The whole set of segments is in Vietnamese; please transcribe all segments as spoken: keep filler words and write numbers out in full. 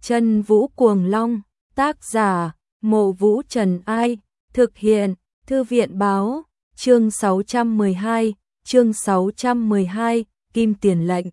Chân Vũ Cuồng Long, tác giả, Mộ Vũ Trần Ai, thực hiện, Thư viện báo, chương sáu trăm mười hai, chương sáu trăm mười hai, Kim Tiền Lệnh.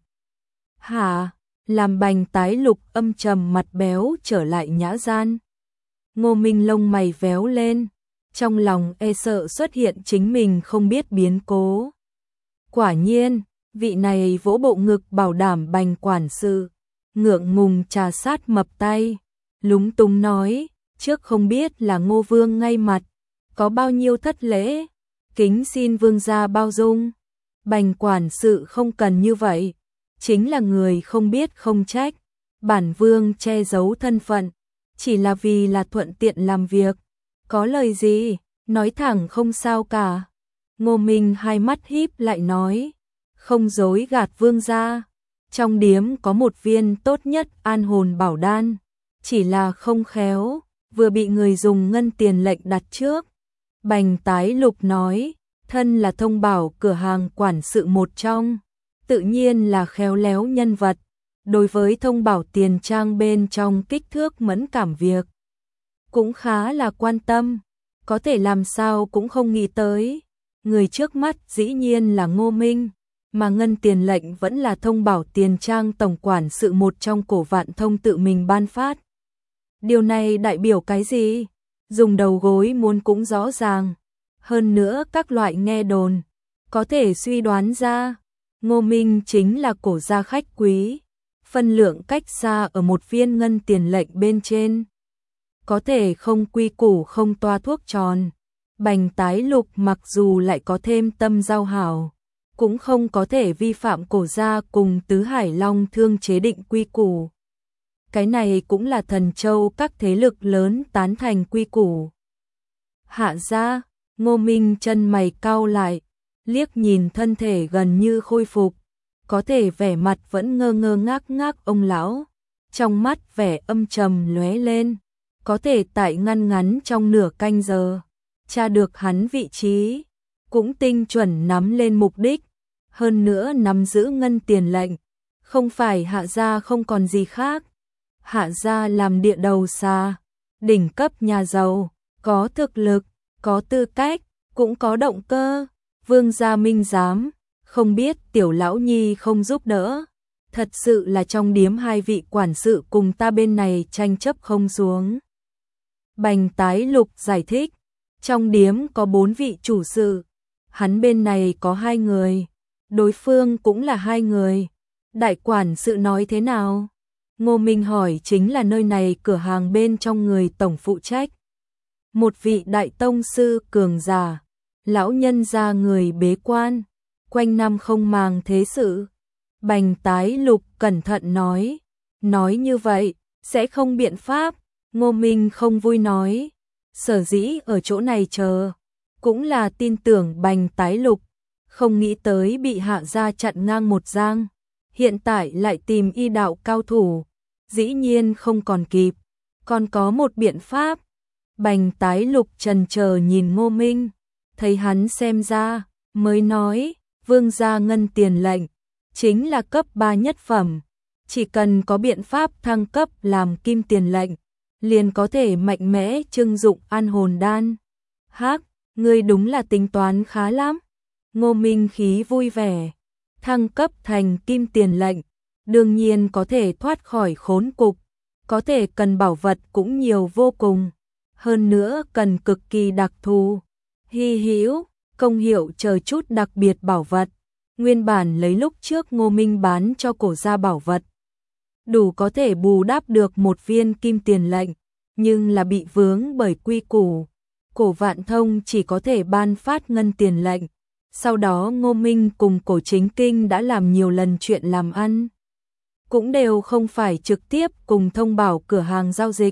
Hả, làm Bành Tái Lục âm trầm mặt béo trở lại nhã gian. Ngô Minh lông mày véo lên, trong lòng e sợ xuất hiện chính mình không biết biến cố. Quả nhiên, vị này vỗ bộ ngực bảo đảm Bành quản sự, ngượng ngùng trà sát mập tay, lúng túng nói, trước không biết là Ngô Vương ngay mặt, có bao nhiêu thất lễ, kính xin vương gia bao dung. Bành quản sự không cần như vậy, chính là người không biết không trách, bản vương che giấu thân phận, chỉ là vì là thuận tiện làm việc, có lời gì, nói thẳng không sao cả. Ngô Minh hai mắt híp lại nói, không dối gạt vương gia, trong điếm có một viên tốt nhất an hồn bảo đan, chỉ là không khéo, vừa bị người dùng ngân tiền lệnh đặt trước. Bành Tái Lục nói, thân là thông bảo cửa hàng quản sự một trong, tự nhiên là khéo léo nhân vật, đối với thông bảo tiền trang bên trong kích thước mẫn cảm việc, cũng khá là quan tâm, có thể làm sao cũng không nghĩ tới. Người trước mắt dĩ nhiên là Ngô Minh, mà ngân tiền lệnh vẫn là thông bảo tiền trang tổng quản sự một trong Cổ Vạn Thông tự mình ban phát. Điều này đại biểu cái gì? Dùng đầu gối muốn cũng rõ ràng. Hơn nữa các loại nghe đồn, có thể suy đoán ra, Ngô Minh chính là cổ gia khách quý, phân lượng cách xa ở một viên ngân tiền lệnh bên trên. Có thể không quy củ không toa thuốc tròn. Bành Tái Lục mặc dù lại có thêm tâm giao hảo, cũng không có thể vi phạm cổ gia cùng Tứ Hải Long Thương chế định quy củ. Cái này cũng là Thần Châu các thế lực lớn tán thành quy củ. Hạ gia, Ngô Minh chân mày cau lại, liếc nhìn thân thể gần như khôi phục, có thể vẻ mặt vẫn ngơ ngơ ngác ngác ông lão, trong mắt vẻ âm trầm lóe lên, có thể tại ngăn ngắn trong nửa canh giờ tra được hắn vị trí, cũng tinh chuẩn nắm lên mục đích, hơn nữa nắm giữ ngân tiền lệnh, không phải Hạ gia không còn gì khác. Hạ gia làm địa đầu xa, đỉnh cấp nhà giàu, có thực lực, có tư cách, cũng có động cơ, vương gia minh giám, không biết tiểu lão nhi không giúp đỡ, thật sự là trong điếm hai vị quản sự cùng ta bên này tranh chấp không xuống. Bành Tái Lục giải thích, trong điếm có bốn vị chủ sự, hắn bên này có hai người, đối phương cũng là hai người. Đại quản sự nói thế nào? Ngô Minh hỏi chính là nơi này cửa hàng bên trong người tổng phụ trách. Một vị đại tông sư cường giả, lão nhân gia người bế quan, quanh năm không màng thế sự. Bành Tái Lục cẩn thận nói, nói như vậy, sẽ không biện pháp. Ngô Minh không vui nói, sở dĩ ở chỗ này chờ, cũng là tin tưởng Bành Tái Lục, không nghĩ tới bị Hạ gia chặn ngang một giang, hiện tại lại tìm y đạo cao thủ, dĩ nhiên không còn kịp, còn có một biện pháp. Bành Tái Lục trần chờ nhìn Ngô Minh, thấy hắn xem ra, mới nói, vương gia ngân tiền lệnh, chính là cấp ba nhất phẩm, chỉ cần có biện pháp thăng cấp làm kim tiền lệnh, liền có thể mạnh mẽ trưng dụng an hồn đan. Hắc, ngươi đúng là tính toán khá lắm. Ngô Minh khí vui vẻ, thăng cấp thành kim tiền lệnh, đương nhiên có thể thoát khỏi khốn cục, có thể cần bảo vật cũng nhiều vô cùng, hơn nữa cần cực kỳ đặc thù, hy hữu, công hiệu chờ chút đặc biệt bảo vật. Nguyên bản lấy lúc trước Ngô Minh bán cho cổ gia bảo vật, đủ có thể bù đắp được một viên kim tiền lệnh, nhưng là bị vướng bởi quy củ. Cổ Vạn Thông chỉ có thể ban phát ngân tiền lệnh. Sau đó Ngô Minh cùng Cổ Chính Kinh đã làm nhiều lần chuyện làm ăn, cũng đều không phải trực tiếp cùng thông bảo cửa hàng giao dịch.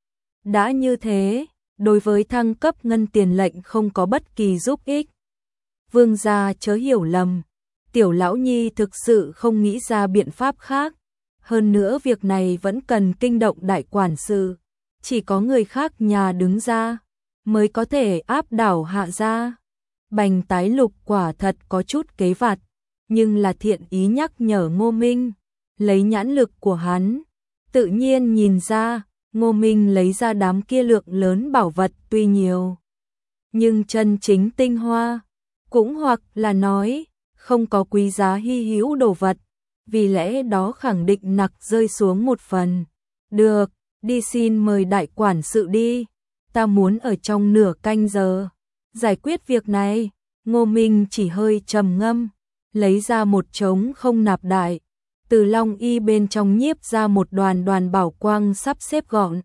Đã như thế, đối với thăng cấp ngân tiền lệnh không có bất kỳ giúp ích. Vương gia chớ hiểu lầm, tiểu lão nhi thực sự không nghĩ ra biện pháp khác. Hơn nữa việc này vẫn cần kinh động đại quản sự, chỉ có người khác nhà đứng ra, mới có thể áp đảo Hạ gia. Bành Tái Lục quả thật có chút kế vặt, nhưng là thiện ý nhắc nhở Ngô Minh, lấy nhãn lực của hắn, tự nhiên nhìn ra, Ngô Minh lấy ra đám kia lượng lớn bảo vật tuy nhiều, nhưng chân chính tinh hoa, cũng hoặc là nói, không có quý giá hy hữu đồ vật, vì lẽ đó khẳng định nặc rơi xuống một phần. Được, đi xin mời đại quản sự đi, ta muốn ở trong nửa canh giờ giải quyết việc này. Ngô Minh chỉ hơi trầm ngâm, lấy ra một trống không nạp đại, từ long y bên trong nhiếp ra một đoàn đoàn bảo quang sắp xếp gọn,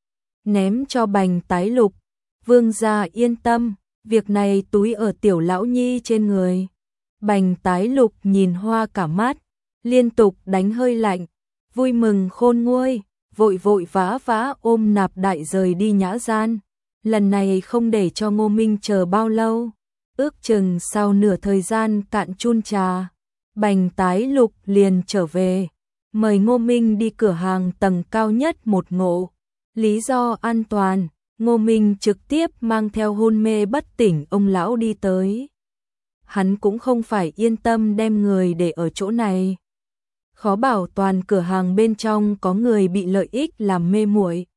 ném cho Bành Tái Lục. Vương gia yên tâm, việc này túi ở tiểu lão nhi trên người. Bành Tái Lục nhìn hoa cả mắt, liên tục đánh hơi lạnh, vui mừng khôn nguôi, vội vội vã vã ôm nạp đại rời đi nhã gian. Lần này không để cho Ngô Minh chờ bao lâu, ước chừng sau nửa thời gian cạn chun trà, Bành Tái Lục liền trở về, mời Ngô Minh đi cửa hàng tầng cao nhất một ngộ. Lý do an toàn, Ngô Minh trực tiếp mang theo hôn mê bất tỉnh ông lão đi tới. Hắn cũng không phải yên tâm đem người để ở chỗ này. Khó bảo toàn cửa hàng bên trong có người bị lợi ích làm mê muội,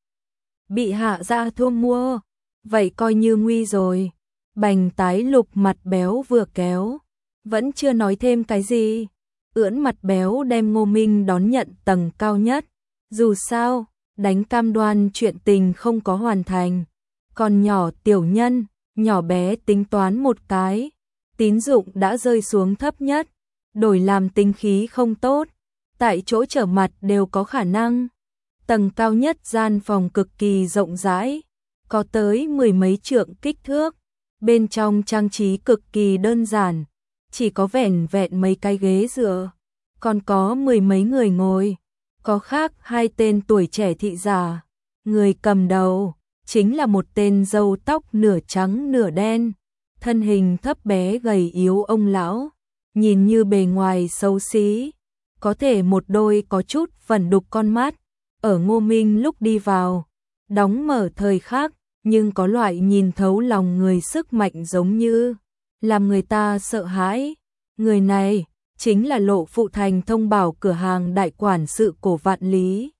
bị hạ gia thu mua, vậy coi như nguy rồi. Bành Tái Lục mặt béo vừa kéo, vẫn chưa nói thêm cái gì, ưỡn mặt béo đem Ngô Minh đón nhận tầng cao nhất. Dù sao, đánh cam đoan chuyện tình không có hoàn thành, còn nhỏ tiểu nhân, nhỏ bé tính toán một cái, tín dụng đã rơi xuống thấp nhất, đổi làm tính khí không tốt, tại chỗ trở mặt đều có khả năng. Tầng cao nhất gian phòng cực kỳ rộng rãi, có tới mười mấy trượng kích thước, bên trong trang trí cực kỳ đơn giản, chỉ có vẻn vẹn mấy cái ghế dựa, còn có mười mấy người ngồi, có khác hai tên tuổi trẻ thị giả, người cầm đầu chính là một tên râu tóc nửa trắng nửa đen, thân hình thấp bé gầy yếu ông lão, nhìn như bề ngoài xấu xí, có thể một đôi có chút vẩn đục con mắt, ở Ngô Minh lúc đi vào, đóng mở thời khắc, nhưng có loại nhìn thấu lòng người sức mạnh giống như làm người ta sợ hãi. Người này chính là Lộ Phụ Thành thông bảo cửa hàng đại quản sự Cổ Vạn Lý.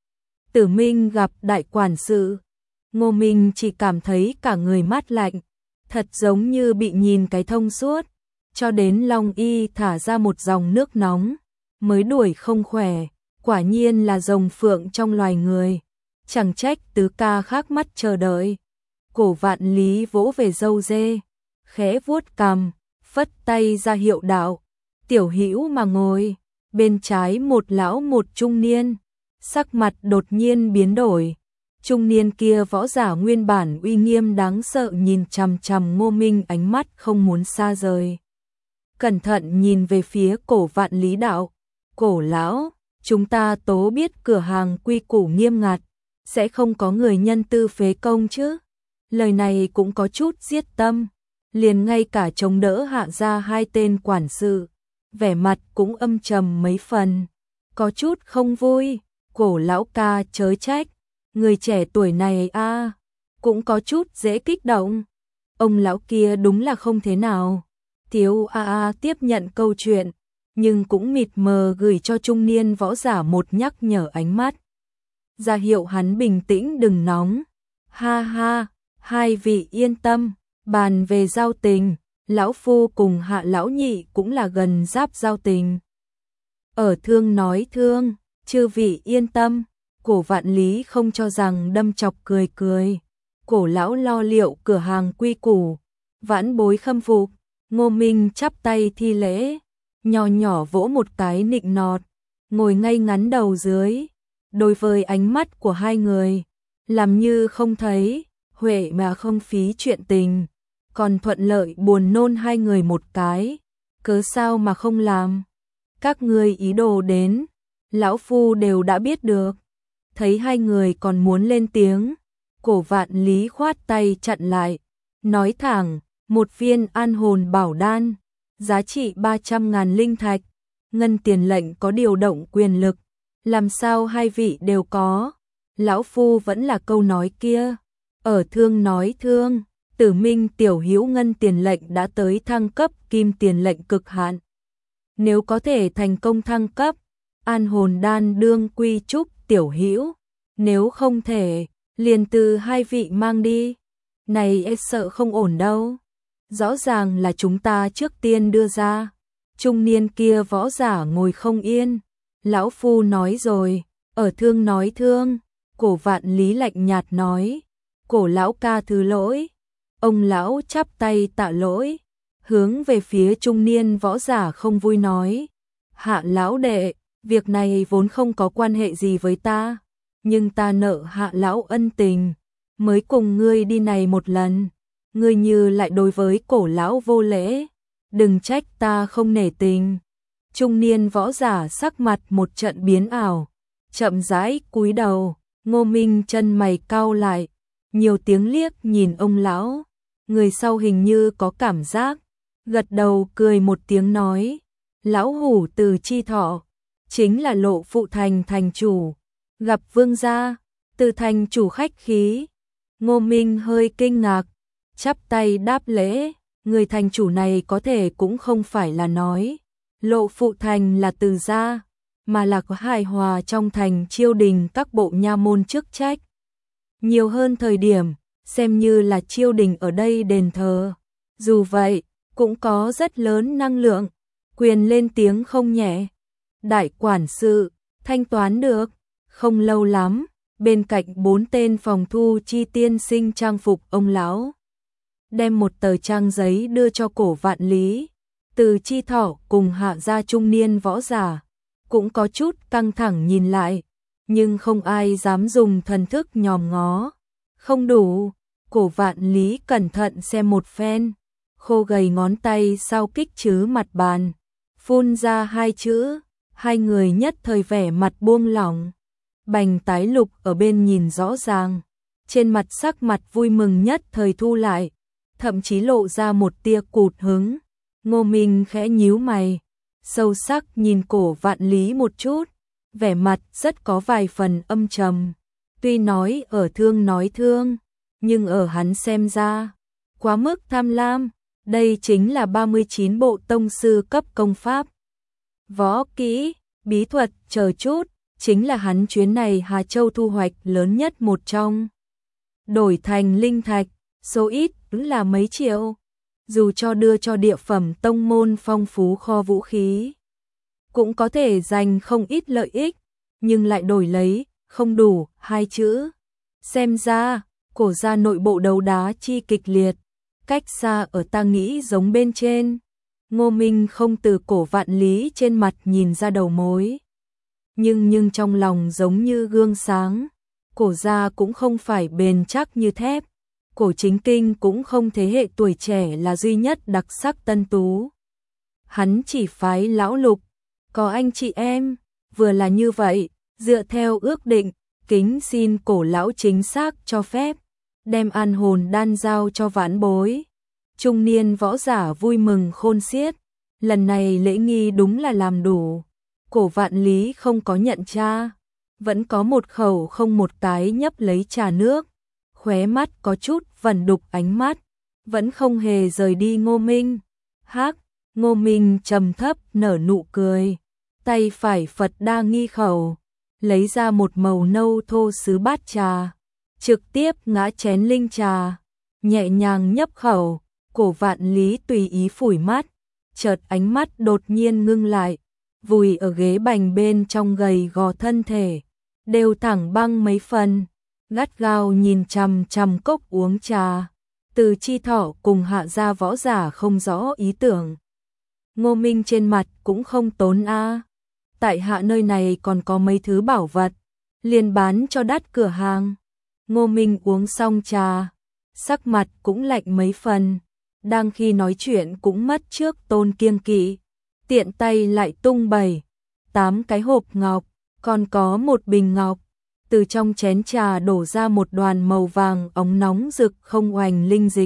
Tử Minh gặp đại quản sự, Ngô Minh chỉ cảm thấy cả người mát lạnh, thật giống như bị nhìn cái thông suốt, cho đến Long Y thả ra một dòng nước nóng, mới đuổi không khỏe, quả nhiên là rồng phượng trong loài người, chẳng trách tứ ca khác mắt chờ đợi. Cổ Vạn Lý vỗ về râu dê, khẽ vuốt cằm, phất tay ra hiệu đạo, tiểu hữu mà ngồi. Bên trái một lão một trung niên, sắc mặt đột nhiên biến đổi. Trung niên kia võ giả nguyên bản uy nghiêm đáng sợ nhìn chằm chằm Ngô Minh, ánh mắt không muốn xa rời. Cẩn thận nhìn về phía Cổ Vạn Lý đạo, Cổ lão, chúng ta tố biết cửa hàng quy củ nghiêm ngặt, sẽ không có người nhân tư phế công chứ. Lời này cũng có chút giết tâm, liền ngay cả chống đỡ hạ ra hai tên quản sự, vẻ mặt cũng âm trầm mấy phần, có chút không vui. Cổ lão ca chớ trách, người trẻ tuổi này a à, cũng có chút dễ kích động. Ông lão kia đúng là không thế nào. Thiếu a a tiếp nhận câu chuyện, nhưng cũng mịt mờ gửi cho trung niên võ giả một nhắc nhở ánh mắt, ra hiệu hắn bình tĩnh đừng nóng. Ha ha, hai vị yên tâm, bàn về giao tình, lão phu cùng Hạ lão nhị cũng là gần giáp giao tình. Ở thương nói thương, chư vị yên tâm. Cổ Vạn Lý không cho rằng đâm chọc cười cười. Cổ lão lo liệu cửa hàng quy củ, vãn bối khâm phục. Ngô Minh chắp tay thi lễ, nhỏ nhỏ vỗ một cái nịnh nọt, ngồi ngay ngắn đầu dưới, đối với ánh mắt của hai người, làm như không thấy, huệ mà không phí chuyện tình, còn thuận lợi buồn nôn hai người một cái, cớ sao mà không làm. Các ngươi ý đồ đến, lão phu đều đã biết được. Thấy hai người còn muốn lên tiếng, Cổ Vạn Lý khoát tay chặn lại, nói thẳng, một viên an hồn bảo đan, giá trị ba trăm ngàn linh thạch, ngân tiền lệnh có điều động quyền lực, làm sao hai vị đều có. Lão phu vẫn là câu nói kia, ở thương nói thương, Tử Minh tiểu hữu ngân tiền lệnh đã tới thăng cấp kim tiền lệnh cực hạn. Nếu có thể thành công thăng cấp, an hồn đan đương quy chúc tiểu hữu, nếu không thể, liền từ hai vị mang đi. Này e sợ không ổn đâu. Rõ ràng là chúng ta trước tiên đưa ra. Trung niên kia võ giả ngồi không yên. Lão phu nói rồi, ở thương nói thương. Cổ Vạn Lý lạnh nhạt nói, cổ lão ca thứ lỗi. Ông lão chắp tay tạ lỗi, hướng về phía trung niên võ giả không vui nói, hạ lão đệ, việc này vốn không có quan hệ gì với ta, nhưng ta nợ hạ lão ân tình, mới cùng ngươi đi này một lần, ngươi như lại đối với cổ lão vô lễ, đừng trách ta không nể tình. Trung niên võ giả sắc mặt một trận biến ảo, chậm rãi cúi đầu, Ngô Minh chân mày cau lại, nhiều tiếng liếc nhìn ông lão, người sau hình như có cảm giác, gật đầu cười một tiếng nói, lão hủ Từ Chi Thọ, chính là Lộ Phụ Thành thành chủ, gặp vương gia, Từ thành chủ khách khí. Ngô Minh hơi kinh ngạc, chắp tay đáp lễ, người thành chủ này có thể cũng không phải là nói, Lộ Phụ Thành là Từ gia, mà là có hài hòa trong thành chiêu đình các bộ nha môn chức trách. Nhiều hơn thời điểm, xem như là chiêu đình ở đây đền thờ. Dù vậy, cũng có rất lớn năng lượng, quyền lên tiếng không nhẹ. Đại quản sự, thanh toán được, không lâu lắm, bên cạnh bốn tên phòng thu chi tiên sinh trang phục ông lão. Đem một tờ trang giấy đưa cho Cổ Vạn Lý, Từ Chi Thọ cùng hạ gia trung niên võ giả. Cũng có chút căng thẳng nhìn lại, nhưng không ai dám dùng thần thức nhòm ngó. Không đủ, Cổ Vạn Lý cẩn thận xem một phen, khô gầy ngón tay sau kích chứ mặt bàn, phun ra hai chữ, hai người nhất thời vẻ mặt buông lỏng. Bành Tái Lục ở bên nhìn rõ ràng, trên mặt sắc mặt vui mừng nhất thời thu lại, thậm chí lộ ra một tia cụt hứng. Ngô Minh khẽ nhíu mày, sâu sắc nhìn Cổ Vạn Lý một chút, vẻ mặt rất có vài phần âm trầm. Tuy nói ở thương nói thương, nhưng ở hắn xem ra, quá mức tham lam, đây chính là ba mươi chín bộ tông sư cấp công pháp. Võ kỹ, bí thuật chờ chút, chính là hắn chuyến này Hà Châu thu hoạch lớn nhất một trong. Đổi thành linh thạch, số ít là mấy triệu, dù cho đưa cho địa phẩm tông môn phong phú kho vũ khí, cũng có thể giành không ít lợi ích, nhưng lại đổi lấy không đủ hai chữ. Xem ra, Cổ gia nội bộ đấu đá chi kịch liệt, cách xa ở ta nghĩ giống bên trên. Ngô Minh không từ Cổ Vạn Lý trên mặt nhìn ra đầu mối, nhưng nhưng trong lòng giống như gương sáng. Cổ gia cũng không phải bền chắc như thép, Cổ Chính Kinh cũng không thế hệ tuổi trẻ là duy nhất đặc sắc tân tú. Hắn chỉ phái lão Lục, có anh chị em, vừa là như vậy, dựa theo ước định, kính xin Cổ lão chính xác cho phép, đem an hồn đan giao cho vãn bối. Trung niên võ giả vui mừng khôn xiết, lần này lễ nghi đúng là làm đủ. Cổ Vạn Lý không có nhận cha, vẫn có một khẩu không một cái nhấp lấy trà nước, khóe mắt có chút vẩn đục ánh mắt, vẫn không hề rời đi Ngô Minh. Hắc, Ngô Minh trầm thấp nở nụ cười, tay phải Phật đa nghi khẩu, lấy ra một màu nâu thô sứ bát trà, trực tiếp ngã chén linh trà, nhẹ nhàng nhấp khẩu. Cổ Vạn Lý tùy ý phủi mắt, chợt ánh mắt đột nhiên ngưng lại, vùi ở ghế bành bên trong gầy gò thân thể, đều thẳng băng mấy phần, gắt gao nhìn chằm chằm cốc uống trà. Từ Chi Thọ cùng hạ gia võ giả không rõ ý tưởng. Ngô Minh trên mặt cũng không tốn a, tại hạ nơi này còn có mấy thứ bảo vật, liền bán cho đắt cửa hàng. Ngô Minh uống xong trà, sắc mặt cũng lạnh mấy phần, đang khi nói chuyện cũng mất trước tôn kiêng kỵ, tiện tay lại tung bảy, tám cái hộp ngọc, còn có một bình ngọc, từ trong chén trà đổ ra một đoàn màu vàng óng nóng rực không oành linh dịch.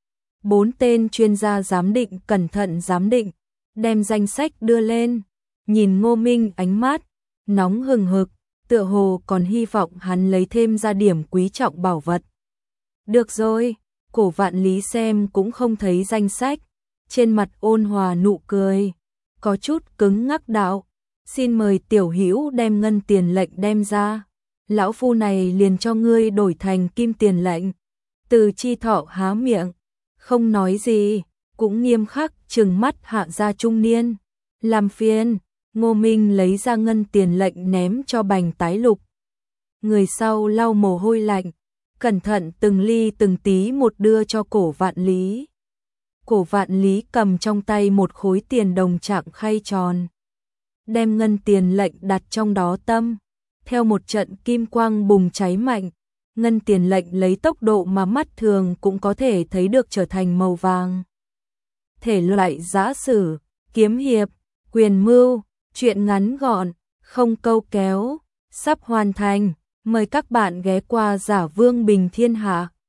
Bốn tên chuyên gia giám định cẩn thận giám định, đem danh sách đưa lên, nhìn Ngô Minh ánh mắt nóng hừng hực, tựa hồ còn hy vọng hắn lấy thêm ra điểm quý trọng bảo vật. Được rồi, Cổ Vạn Lý xem cũng không thấy danh sách, trên mặt ôn hòa nụ cười, có chút cứng ngắc đạo, Xin mời tiểu hữu đem ngân tiền lệnh đem ra. Lão phu này liền cho ngươi đổi thành kim tiền lệnh. Từ Chi Thọ há miệng, không nói gì, cũng nghiêm khắc trừng mắt hạ gia trung niên. Làm phiền, Ngô Minh lấy ra ngân tiền lệnh ném cho Bành Tái Lục. Người sau lau mồ hôi lạnh, cẩn thận từng ly từng tí một đưa cho Cổ Vạn Lý. Cổ Vạn Lý cầm trong tay một khối tiền đồng trạng khay tròn, đem ngân tiền lệnh đặt trong đó tâm, theo một trận kim quang bùng cháy mạnh, ngân tiền lệnh lấy tốc độ mà mắt thường cũng có thể thấy được trở thành màu vàng. Thể loại giã sử, kiếm hiệp, quyền mưu, truyện ngắn gọn, không câu kéo, sắp hoàn thành, mời các bạn ghé qua Giả Vương Bình Thiên Hạ.